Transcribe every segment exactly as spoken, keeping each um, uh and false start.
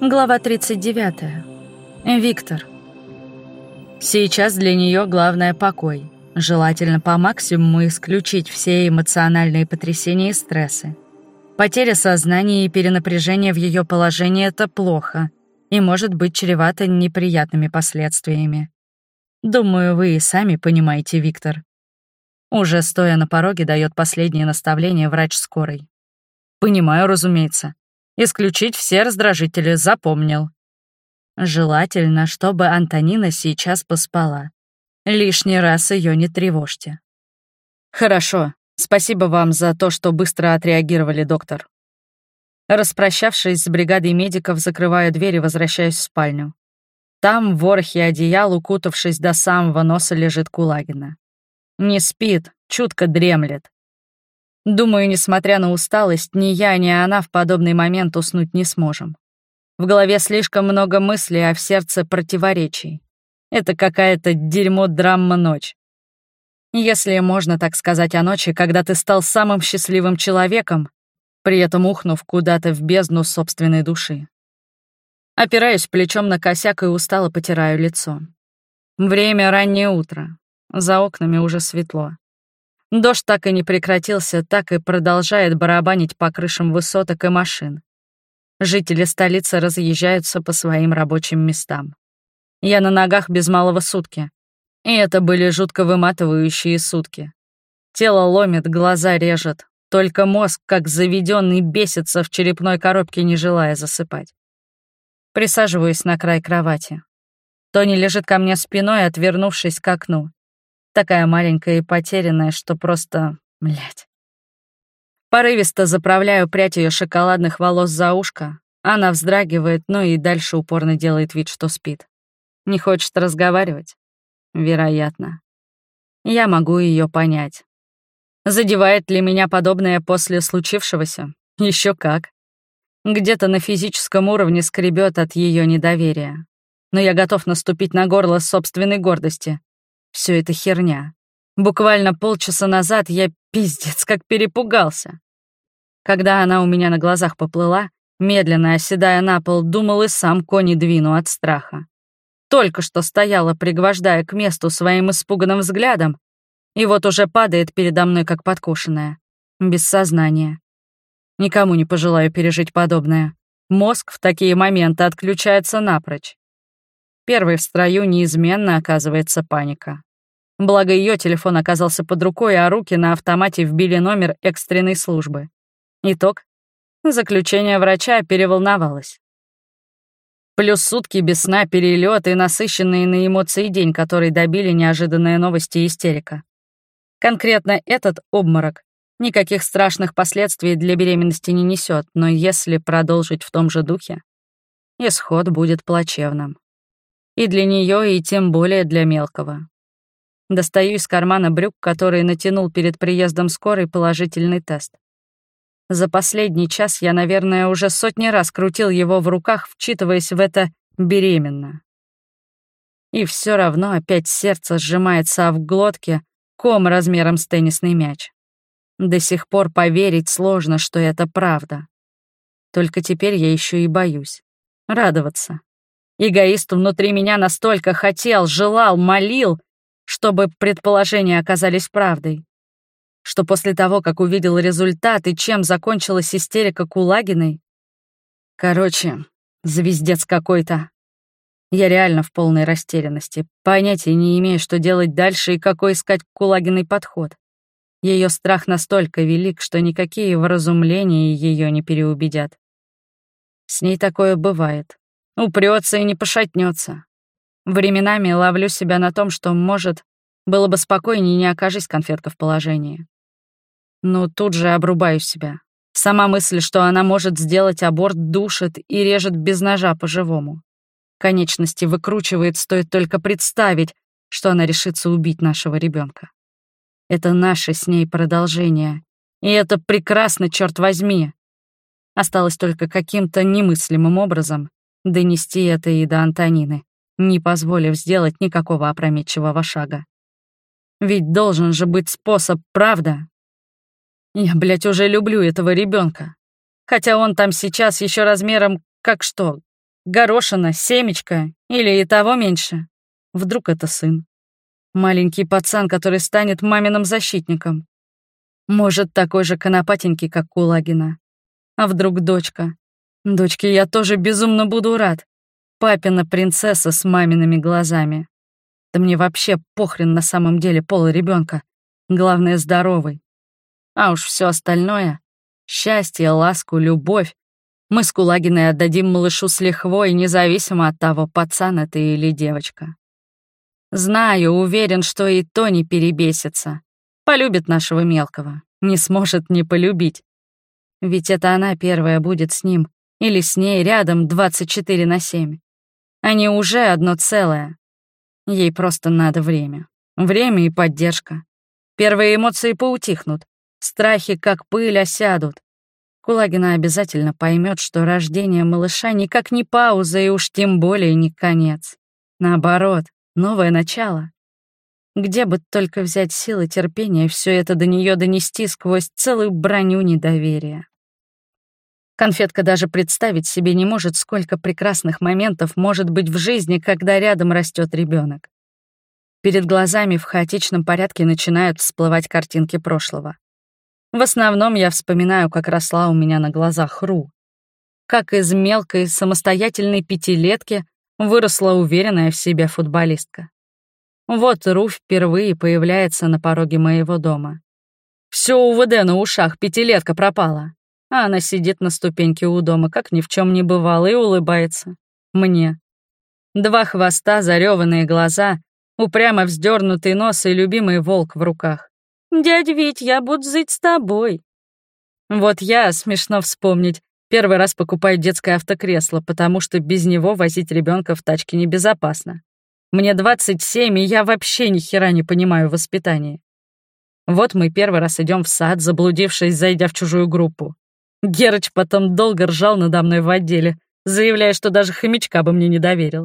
Глава тридцать девятая. Виктор. Сейчас для нее главное — покой. Желательно по максимуму исключить все эмоциональные потрясения и стрессы. Потеря сознания и перенапряжение в ее положении — это плохо и может быть чревато неприятными последствиями. Думаю, вы и сами понимаете, Виктор. Уже стоя на пороге, дает последнее наставление врач скорой. Понимаю, разумеется. Исключить все раздражители, запомнил. Желательно, чтобы Антонина сейчас поспала. Лишний раз ее не тревожьте. Хорошо. Спасибо вам за то, что быстро отреагировали, доктор. Распрощавшись с бригадой медиков, закрываю дверь и возвращаюсь в спальню. Там, в ворохе одеял, укутавшись до самого носа, лежит Кулагина. Не спит, чутко дремлет. Думаю, несмотря на усталость, ни я, ни она в подобный момент уснуть не сможем. В голове слишком много мыслей, а в сердце противоречий. Это какая-то дерьмо-драма-ночь. Если можно так сказать о ночи, когда ты стал самым счастливым человеком, при этом ухнув куда-то в бездну собственной души. Опираюсь плечом на косяк и устало потираю лицо. Время раннее утро. За окнами уже светло. Дождь так и не прекратился, так и продолжает барабанить по крышам высоток и машин. Жители столицы разъезжаются по своим рабочим местам. Я на ногах без малого сутки. И это были жутко выматывающие сутки. Тело ломит, глаза режет. Только мозг, как заведенный, бесится в черепной коробке, не желая засыпать. Присаживаюсь на край кровати. Тони лежит ко мне спиной, отвернувшись к окну. Такая маленькая и потерянная, что просто... блядь. Порывисто заправляю прядь ее шоколадных волос за ушко. Она вздрагивает, но и дальше упорно делает вид, что спит. Не хочет разговаривать? Вероятно. Я могу ее понять. Задевает ли меня подобное после случившегося? Еще как. Где-то на физическом уровне скребет от ее недоверия. Но я готов наступить на горло собственной гордости. Все это херня. Буквально полчаса назад я пиздец как перепугался. Когда она у меня на глазах поплыла, медленно оседая на пол, думал и сам кони двину от страха. Только что стояла, пригвождая к месту своим испуганным взглядом, и вот уже падает передо мной как подкошенная, без сознания. Никому не пожелаю пережить подобное. Мозг в такие моменты отключается напрочь. Первой в строю неизменно оказывается паника. Благо ее телефон оказался под рукой, а руки на автомате вбили номер экстренной службы. Итог. Заключение врача: переволновалась. Плюс сутки без сна, перелет и насыщенный на эмоции день, который добили неожиданные новости и истерика. Конкретно этот обморок никаких страшных последствий для беременности не несет, но если продолжить в том же духе, исход будет плачевным. И для нее, и тем более для мелкого. Достаю из кармана брюк, который натянул перед приездом скорой, положительный тест. За последний час я, наверное, уже сотни раз крутил его в руках, вчитываясь в это «беременна». И все равно опять сердце сжимается, а в глотке ком размером с теннисный мяч. До сих пор поверить сложно, что это правда. Только теперь я еще и боюсь. Радоваться. Эгоист внутри меня настолько хотел, желал, молил, чтобы предположения оказались правдой. Что после того, как увидел результат и чем закончилась истерика Кулагиной... Короче, звездец какой-то. Я реально в полной растерянности. Понятия не имею, что делать дальше и какой искать к Кулагиной подход. Ее страх настолько велик, что никакие вразумления ее не переубедят. С ней такое бывает. Упрется и не пошатнется. Временами ловлю себя на том, что, может, было бы спокойнее, не окажись конфетка в положении. Но тут же обрубаю себя. Сама мысль, что она может сделать аборт, душит и режет без ножа по-живому. Конечности выкручивает, стоит только представить, что она решится убить нашего ребенка. Это наше с ней продолжение. И это прекрасно, черт возьми. Осталось только каким-то немыслимым образом донести это и до Антонины, не позволив сделать никакого опрометчивого шага. Ведь должен же быть способ, правда? Я, блядь, уже люблю этого ребенка. Хотя он там сейчас еще размером как что? Горошина, семечко или и того меньше. Вдруг это сын. Маленький пацан, который станет маминым защитником. Может, такой же конопатенький, как Кулагина. А вдруг дочка? Дочке я тоже безумно буду рад. Папина принцесса с мамиными глазами. Да мне вообще похрен на самом деле пол ребенка. Главное, здоровый. А уж все остальное — счастье, ласку, любовь — мы с Кулагиной отдадим малышу с лихвой, независимо от того, пацан это или девочка. Знаю, уверен, что и то не перебесится. Полюбит нашего мелкого, не сможет не полюбить. Ведь это она первая будет с ним или с ней рядом двадцать четыре на семь. Они уже одно целое. Ей просто надо время. Время и поддержка. Первые эмоции поутихнут, страхи как пыль осядут. Кулагина обязательно поймет, что рождение малыша никак не пауза и уж тем более не конец. Наоборот, новое начало. Где бы только взять силы терпения все это до нее донести сквозь целую броню недоверия. Конфетка даже представить себе не может, сколько прекрасных моментов может быть в жизни, когда рядом растет ребенок. Перед глазами в хаотичном порядке начинают всплывать картинки прошлого. В основном я вспоминаю, как росла у меня на глазах Ру. Как из мелкой самостоятельной пятилетки выросла уверенная в себе футболистка. Вот Ру впервые появляется на пороге моего дома. Все УВД на ушах, пятилетка пропала. А она сидит на ступеньке у дома, как ни в чем не бывало, и улыбается. Мне. Два хвоста, зареванные глаза, упрямо вздернутый нос и любимый волк в руках. «Дядь Вить, я буду жить с тобой». Вот я, смешно вспомнить, первый раз покупаю детское автокресло, потому что без него возить ребенка в тачке небезопасно. Мне двадцать семь, и я вообще ни хера не понимаю в воспитании. Вот мы первый раз идем в сад, заблудившись, зайдя в чужую группу. Герыч потом долго ржал надо мной в отделе, заявляя, что даже хомячка бы мне не доверил.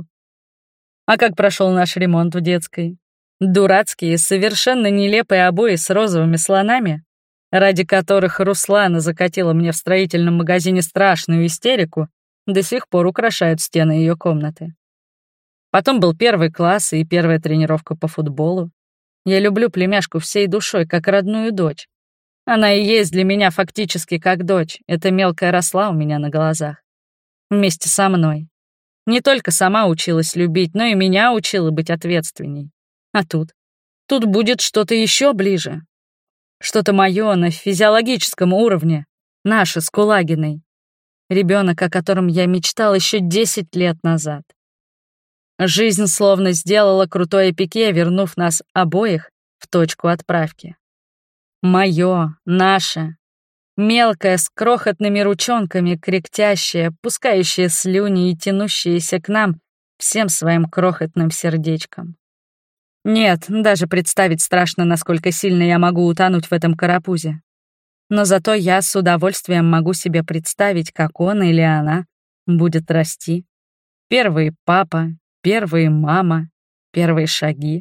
А как прошел наш ремонт в детской? Дурацкие, совершенно нелепые обои с розовыми слонами, ради которых Руслана закатила мне в строительном магазине страшную истерику, до сих пор украшают стены ее комнаты. Потом был первый класс и первая тренировка по футболу. Я люблю племяшку всей душой, как родную дочь. Она и есть для меня фактически как дочь. Эта мелкая росла у меня на глазах. Вместе со мной. Не только сама училась любить, но и меня учила быть ответственней. А тут? Тут будет что-то еще ближе. Что-то мое на физиологическом уровне. Наше с Кулагиной. Ребенок, о котором я мечтал еще десять лет назад. Жизнь словно сделала крутое пике, вернув нас обоих в точку отправки. Моё, наше, мелкое, с крохотными ручонками, кряхтящее, пускающее слюни и тянущееся к нам всем своим крохотным сердечком. Нет, даже представить страшно, насколько сильно я могу утонуть в этом карапузе. Но зато я с удовольствием могу себе представить, как он или она будет расти. Первый папа, первые мама, первые шаги.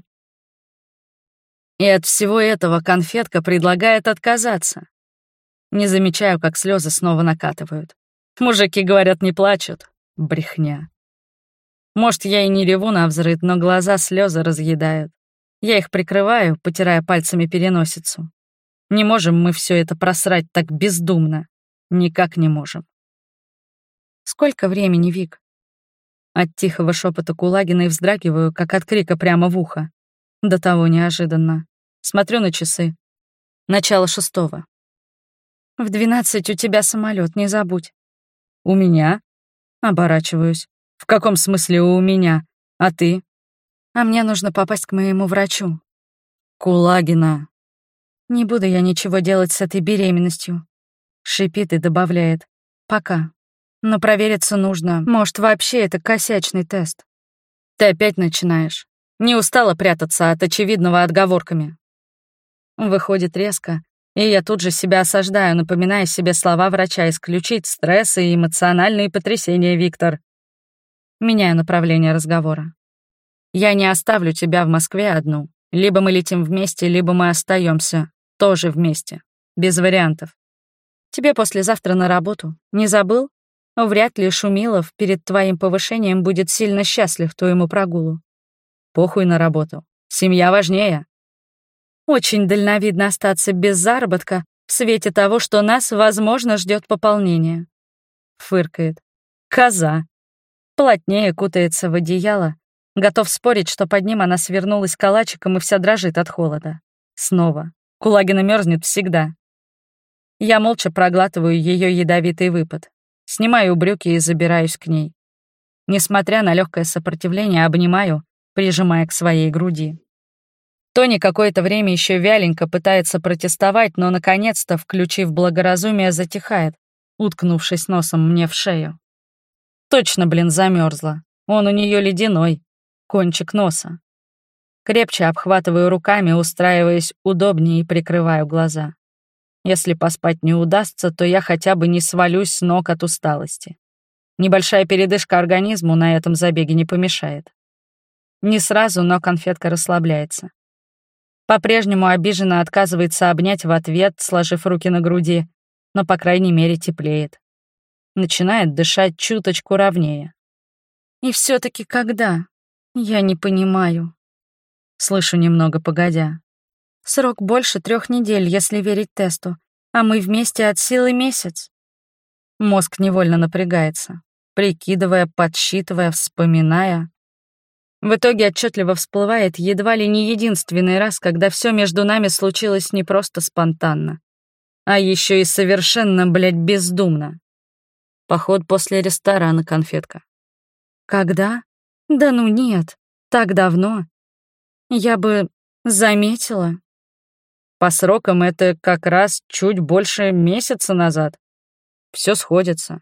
И от всего этого конфетка предлагает отказаться. Не замечаю, как слезы снова накатывают. Мужики, говорят, не плачут. Брехня. Может, я и не реву навзрыд, но глаза слезы разъедают. Я их прикрываю, потирая пальцами переносицу. Не можем мы все это просрать так бездумно. Никак не можем. Сколько времени, Вик? От тихого шепота Кулагиной вздрагиваю, как от крика прямо в ухо. До того неожиданно. Смотрю на часы. Начало шестого. В двенадцать у тебя самолет, не забудь. У меня? Оборачиваюсь. В каком смысле у меня? А ты? А мне нужно попасть к моему врачу. Кулагина. Не буду я ничего делать с этой беременностью. Шипит и добавляет. Пока. Но провериться нужно. Может, вообще это косячный тест. Ты опять начинаешь. Не устала прятаться от очевидного отговорками. Выходит резко, и я тут же себя осаждаю, напоминая себе слова врача исключить стрессы и эмоциональные потрясения, Виктор. Меняю направление разговора. Я не оставлю тебя в Москве одну. Либо мы летим вместе, либо мы остаемся тоже вместе. Без вариантов. Тебе послезавтра на работу. Не забыл? Вряд ли Шумилов перед твоим повышением будет сильно счастлив твоему прогулу. Похуй на работу. Семья важнее. Очень дальновидно остаться без заработка в свете того, что нас, возможно, ждет пополнение. Фыркает. Коза. Плотнее кутается в одеяло. Готов спорить, что под ним она свернулась калачиком и вся дрожит от холода. Снова. Кулагина мерзнет всегда. Я молча проглатываю ее ядовитый выпад. Снимаю брюки и забираюсь к ней. Несмотря на легкое сопротивление, обнимаю, прижимая к своей груди. Тони какое-то время еще вяленько пытается протестовать, но, наконец-то, включив благоразумие, затихает, уткнувшись носом мне в шею. Точно, блин, замерзла. Он у нее ледяной, кончик носа. Крепче обхватываю руками, устраиваясь удобнее и прикрываю глаза. Если поспать не удастся, то я хотя бы не свалюсь с ног от усталости. Небольшая передышка организму на этом забеге не помешает. Не сразу, но конфетка расслабляется. По-прежнему обиженно отказывается обнять в ответ, сложив руки на груди, но, по крайней мере, теплеет. Начинает дышать чуточку ровнее. И все таки когда? Я не понимаю. Слышу немного погодя. Срок больше трех недель, если верить тесту, а мы вместе от силы месяц. Мозг невольно напрягается, прикидывая, подсчитывая, вспоминая. В итоге отчетливо всплывает едва ли не единственный раз, когда все между нами случилось не просто спонтанно, а еще и совершенно, блядь, бездумно. Поход после ресторана, конфетка. Когда? Да ну нет, так давно. Я бы заметила. По срокам это как раз чуть больше месяца назад. Все сходится.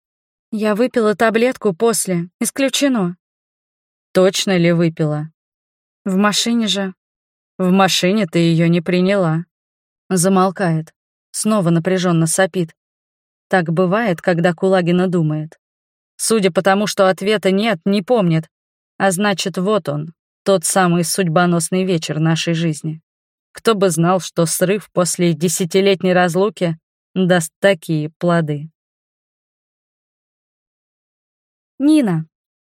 Я выпила таблетку после, исключено. Точно ли выпила? В машине же. В машине ты ее не приняла. Замолкает. Снова напряженно сопит. Так бывает, когда Кулагина думает. Судя по тому, что ответа нет, не помнит. А значит, вот он, тот самый судьбоносный вечер нашей жизни. Кто бы знал, что срыв после десятилетней разлуки даст такие плоды. Нина.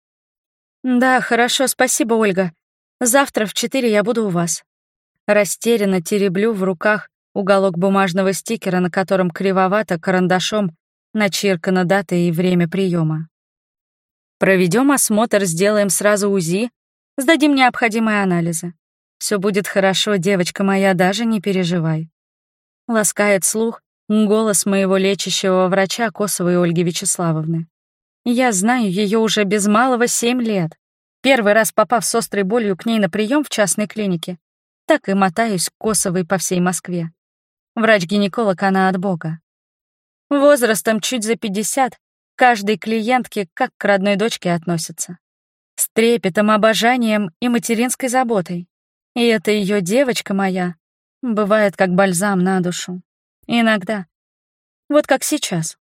Да, хорошо, спасибо, Ольга. Завтра в четыре я буду у вас. Растерянно тереблю в руках уголок бумажного стикера, на котором кривовато карандашом начеркана дата и время приема. Проведем осмотр, сделаем сразу УЗИ, сдадим необходимые анализы. Все будет хорошо, девочка моя, даже не переживай. Ласкает слух голос моего лечащего врача Косовой Ольги Вячеславовны. Я знаю ее уже без малого семь лет. Первый раз попав с острой болью к ней на прием в частной клинике, так и мотаюсь к Косовой по всей Москве. Врач-гинеколог она от Бога. Возрастом чуть за пятьдесят, каждой клиентке как к родной дочке относится. С трепетом, обожанием и материнской заботой. И эта ее девочка моя бывает как бальзам на душу. Иногда. Вот как сейчас.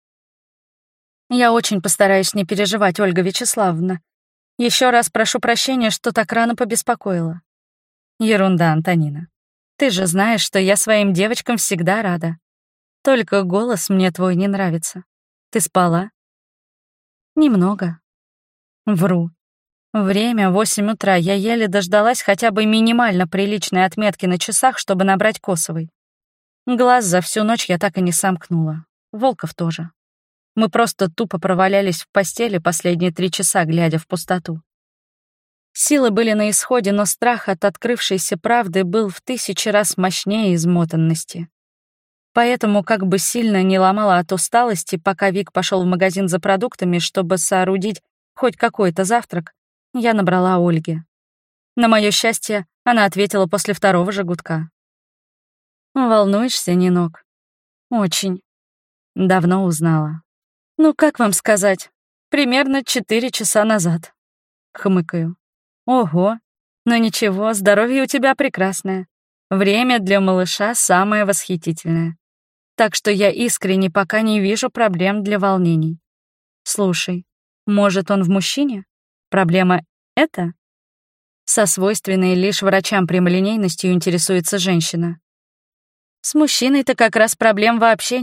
Я очень постараюсь не переживать, Ольга Вячеславовна. Еще раз прошу прощения, что так рано побеспокоила. Ерунда, Антонина. Ты же знаешь, что я своим девочкам всегда рада. Только голос мне твой не нравится. Ты спала? Немного. Вру. Время восемь утра. Я еле дождалась хотя бы минимально приличной отметки на часах, чтобы набрать Косовой. Глаз за всю ночь я так и не сомкнула. Волков тоже. Мы просто тупо провалялись в постели последние три часа, глядя в пустоту. Силы были на исходе, но страх от открывшейся правды был в тысячи раз мощнее измотанности. Поэтому, как бы сильно не ломала от усталости, пока Вик пошел в магазин за продуктами, чтобы соорудить хоть какой-то завтрак, я набрала Ольге. На мое счастье, она ответила после второго же гудка. «Волнуешься, Нинок?» «Очень. Давно узнала». «Ну, как вам сказать? Примерно четыре часа назад». Хмыкаю. «Ого. Но ничего, здоровье у тебя прекрасное. Время для малыша самое восхитительное. Так что я искренне пока не вижу проблем для волнений. Слушай, может, он в мужчине? Проблема это?» Со свойственной лишь врачам прямолинейностью интересуется женщина. «С мужчиной-то как раз проблем вообще нет.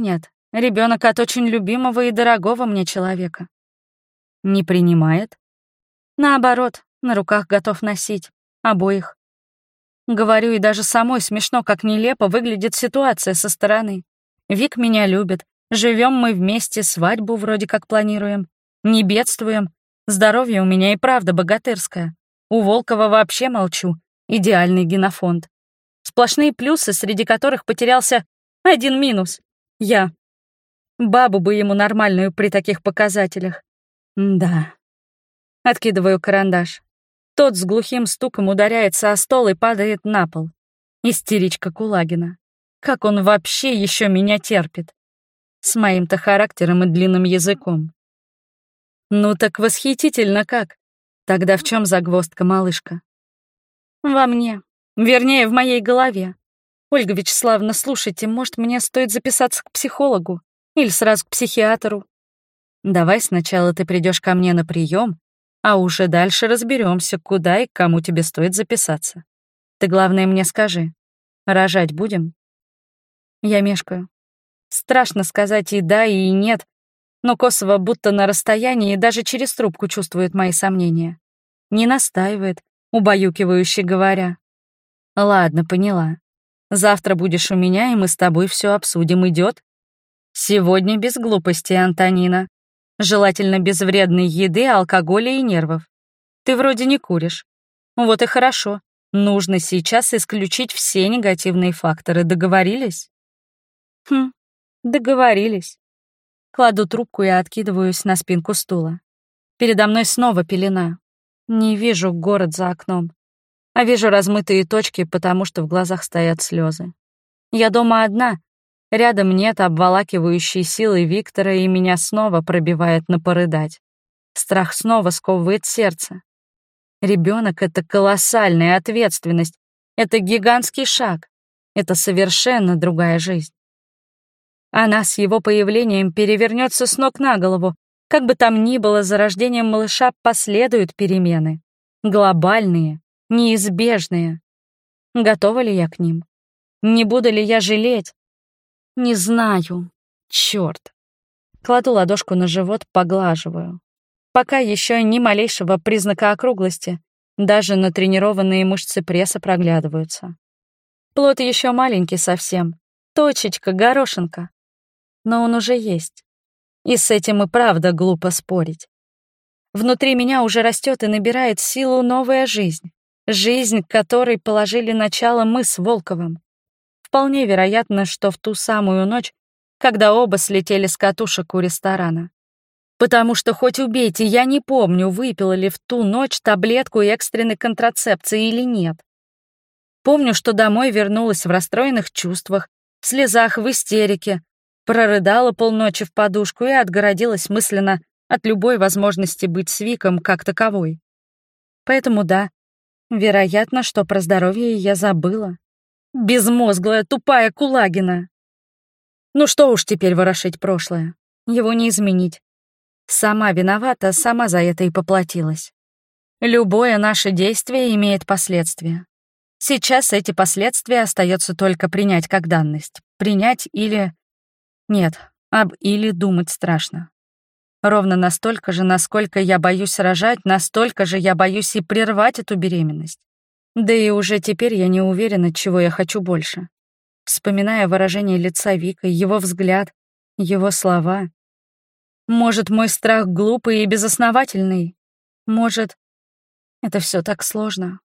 Ребенок от очень любимого и дорогого мне человека. Не принимает? Наоборот, на руках готов носить. Обоих. Говорю, и даже самой смешно, как нелепо выглядит ситуация со стороны. Вик меня любит. Живем мы вместе, свадьбу вроде как планируем. Не бедствуем. Здоровье у меня и правда богатырское. У Волкова вообще молчу. Идеальный генофонд. Сплошные плюсы, среди которых потерялся один минус. Я. Бабу бы ему нормальную при таких показателях. Да. Откидываю карандаш. Тот с глухим стуком ударяется о стол и падает на пол. Истеричка Кулагина. Как он вообще еще меня терпит? С моим-то характером и длинным языком. Ну так восхитительно как. Тогда в чем загвоздка, малышка? Во мне. Вернее, в моей голове. Ольга Вячеславовна, слушайте, может, мне стоит записаться к психологу? Или сразу к психиатру? Давай сначала ты придешь ко мне на прием, а уже дальше разберемся, куда и к кому тебе стоит записаться. Ты, главное, мне скажи, рожать будем? Я мешкаю. Страшно сказать и да, и нет, но Косова будто на расстоянии и даже через трубку чувствует мои сомнения. Не настаивает, убаюкивающе говоря. Ладно, поняла. Завтра будешь у меня, и мы с тобой все обсудим, идет? Сегодня без глупости, Антонина. Желательно без вредной еды, алкоголя и нервов. Ты вроде не куришь. Вот и хорошо. Нужно сейчас исключить все негативные факторы. Договорились? Хм, договорились. Кладу трубку и откидываюсь на спинку стула. Передо мной снова пелена. Не вижу город за окном, а вижу размытые точки, потому что в глазах стоят слезы. Я дома одна. Рядом нет обволакивающей силы Виктора, и меня снова пробивает на порыдать. Страх снова сковывает сердце. Ребенок — это колоссальная ответственность, это гигантский шаг, это совершенно другая жизнь. Она с его появлением перевернется с ног на голову. Как бы там ни было, за рождением малыша последуют перемены. Глобальные, неизбежные. Готова ли я к ним? Не буду ли я жалеть? Не знаю. Чёрт. Кладу ладошку на живот, поглаживаю. Пока еще ни малейшего признака округлости. Даже натренированные мышцы пресса проглядываются. Плод еще маленький совсем. Точечка, горошинка. Но он уже есть. И с этим и правда глупо спорить. Внутри меня уже растет и набирает силу новая жизнь. Жизнь, которой положили начало мы с Волковым. Вполне вероятно, что в ту самую ночь, когда оба слетели с катушек у ресторана. Потому что хоть убейте, я не помню, выпила ли в ту ночь таблетку экстренной контрацепции или нет. Помню, что домой вернулась в расстроенных чувствах, в слезах, в истерике, прорыдала полночи в подушку и отгородилась мысленно от любой возможности быть с Виком как таковой. Поэтому да, вероятно, что про здоровье я забыла. Безмозглая, тупая Кулагина. Ну что уж теперь ворошить прошлое, его не изменить. Сама виновата, сама за это и поплатилась. Любое наше действие имеет последствия. Сейчас эти последствия остается только принять как данность. Принять или... Нет, об или думать страшно. Ровно настолько же, насколько я боюсь рожать, настолько же я боюсь и прервать эту беременность. Да и уже теперь я не уверена, чего я хочу больше. Вспоминая выражение лица Вика, его взгляд, его слова. Может, мой страх глупый и безосновательный? Может, это все так сложно?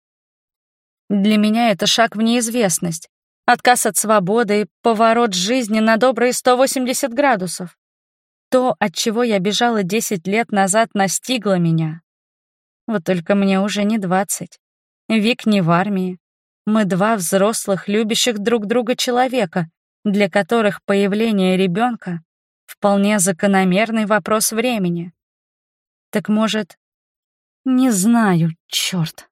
Для меня это шаг в неизвестность, отказ от свободы и поворот жизни на добрые сто восемьдесят градусов. То, от чего я бежала десять лет назад, настигло меня. Вот только мне уже не двадцать. Вик не в армии. Мы два взрослых, любящих друг друга человека, для которых появление ребенка вполне закономерный вопрос времени. Так может... Не знаю, черт.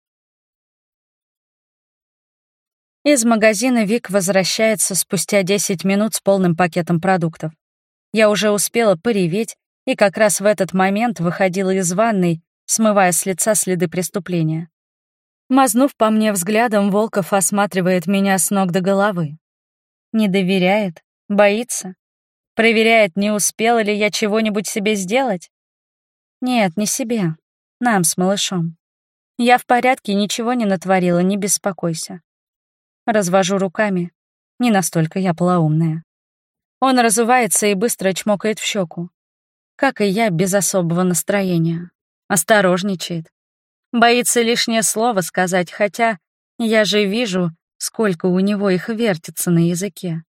Из магазина Вик возвращается спустя десять минут с полным пакетом продуктов. Я уже успела пореветь, и как раз в этот момент выходила из ванной, смывая с лица следы преступления. Мазнув по мне взглядом, Волков осматривает меня с ног до головы. Не доверяет, боится. Проверяет, не успела ли я чего-нибудь себе сделать? Нет, не себе. Нам с малышом. Я в порядке, ничего не натворила, не беспокойся. Развожу руками. Не настолько я полоумная. Он разувается и быстро чмокает в щеку. Как и я, без особого настроения. Осторожничает. Боится лишнее слово сказать, хотя я же вижу, сколько у него их вертится на языке.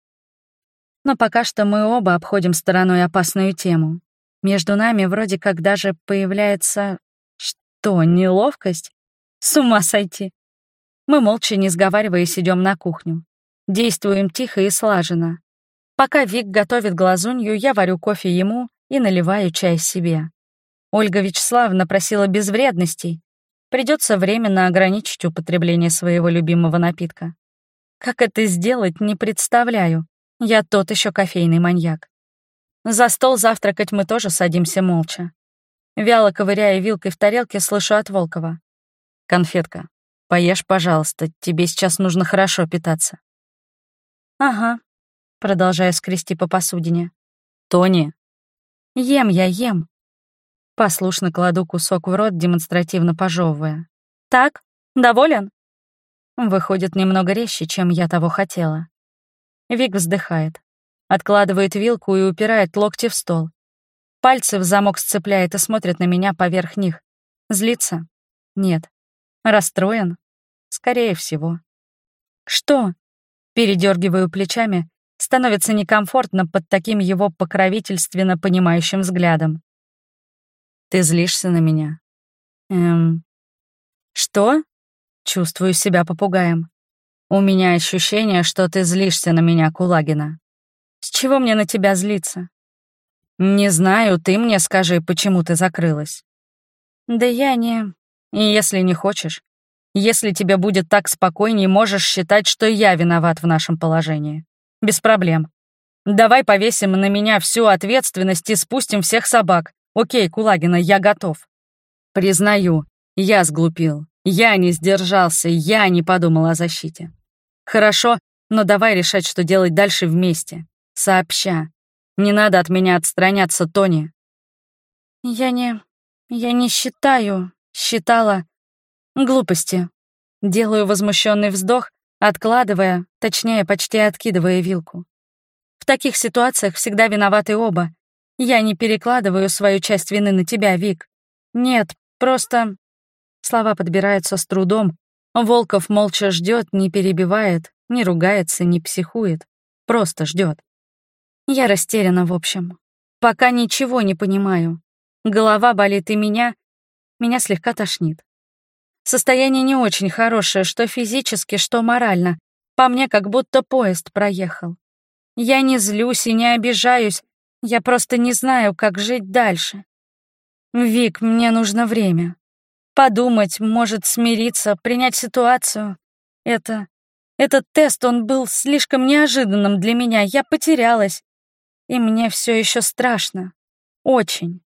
Но пока что мы оба обходим стороной опасную тему. Между нами вроде как даже появляется... Что, неловкость? С ума сойти. Мы молча, не сговариваясь, идем на кухню. Действуем тихо и слаженно. Пока Вик готовит глазунью, я варю кофе ему и наливаю чай себе. Ольга Вячеславовна просила без вредностей. Придется временно ограничить употребление своего любимого напитка. Как это сделать, не представляю. Я тот еще кофейный маньяк. За стол завтракать мы тоже садимся молча. Вяло ковыряя вилкой в тарелке, слышу от Волкова. «Конфетка, поешь, пожалуйста, тебе сейчас нужно хорошо питаться». «Ага», — продолжаю скрести по посудине. «Тони». «Ем я, ем». Послушно кладу кусок в рот, демонстративно пожевывая. «Так? Доволен?» Выходит немного резче, чем я того хотела. Вик вздыхает, откладывает вилку и упирает локти в стол. Пальцы в замок сцепляет и смотрит на меня поверх них. Злится? Нет. Расстроен? Скорее всего. Что? Передергиваю плечами, становится некомфортно под таким его покровительственно понимающим взглядом. Ты злишься на меня? Эм... Что? Чувствую себя попугаем. У меня ощущение, что ты злишься на меня, Кулагина. С чего мне на тебя злиться? Не знаю, ты мне скажи, почему ты закрылась. Да я не... И если не хочешь, если тебе будет так спокойней, можешь считать, что я виноват в нашем положении. Без проблем. Давай повесим на меня всю ответственность и спустим всех собак. Окей, Кулагина, я готов. Признаю, я сглупил. Я не сдержался, я не подумал о защите. Хорошо, но давай решать, что делать дальше вместе. Сообща. Не надо от меня отстраняться, Тони. Я не... я не считаю... считала... глупости. Делаю возмущенный вздох, откладывая, точнее, почти откидывая вилку. В таких ситуациях всегда виноваты оба. Я не перекладываю свою часть вины на тебя, Вик. Нет, просто... Слова подбираются с трудом. Волков молча ждет, не перебивает, не ругается, не психует. Просто ждет. Я растеряна, в общем. Пока ничего не понимаю. Голова болит и меня... Меня слегка тошнит. Состояние не очень хорошее, что физически, что морально. По мне, как будто поезд проехал. Я не злюсь и не обижаюсь. Я просто не знаю, как жить дальше. Вик, мне нужно время. Подумать, может, смириться, принять ситуацию. Это... Этот тест, он был слишком неожиданным для меня. Я потерялась. И мне все еще страшно. Очень.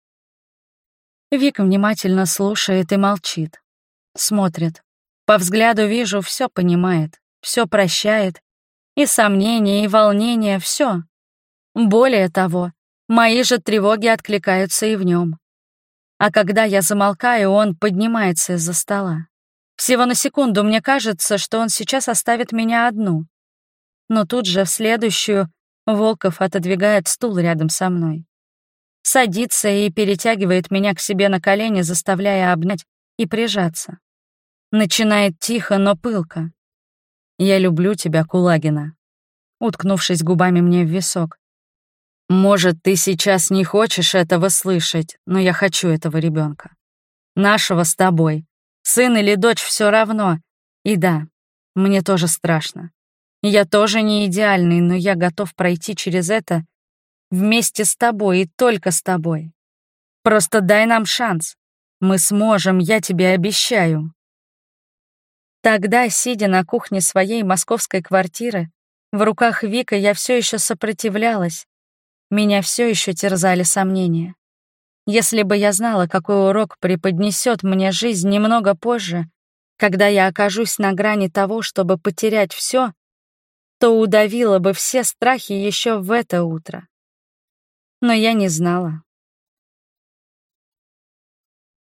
Вик внимательно слушает и молчит. Смотрит. По взгляду вижу, все понимает, все прощает. И сомнения, и волнения, все. Более того, мои же тревоги откликаются и в нем. А когда я замолкаю, он поднимается из-за стола. Всего на секунду мне кажется, что он сейчас оставит меня одну. Но тут же в следующую Волков отодвигает стул рядом со мной. Садится и перетягивает меня к себе на колени, заставляя обнять и прижаться. Начинает тихо, но пылко. «Я люблю тебя, Кулагина», уткнувшись губами мне в висок. «Может, ты сейчас не хочешь этого слышать, но я хочу этого ребенка. Нашего с тобой. Сын или дочь все равно. И да, мне тоже страшно. Я тоже не идеальный, но я готов пройти через это вместе с тобой и только с тобой. Просто дай нам шанс. Мы сможем, я тебе обещаю». Тогда, сидя на кухне своей московской квартиры, в руках Вика я все еще сопротивлялась. Меня все еще терзали сомнения. Если бы я знала, какой урок преподнесет мне жизнь немного позже, когда я окажусь на грани того, чтобы потерять все, то удавила бы все страхи еще в это утро. Но я не знала.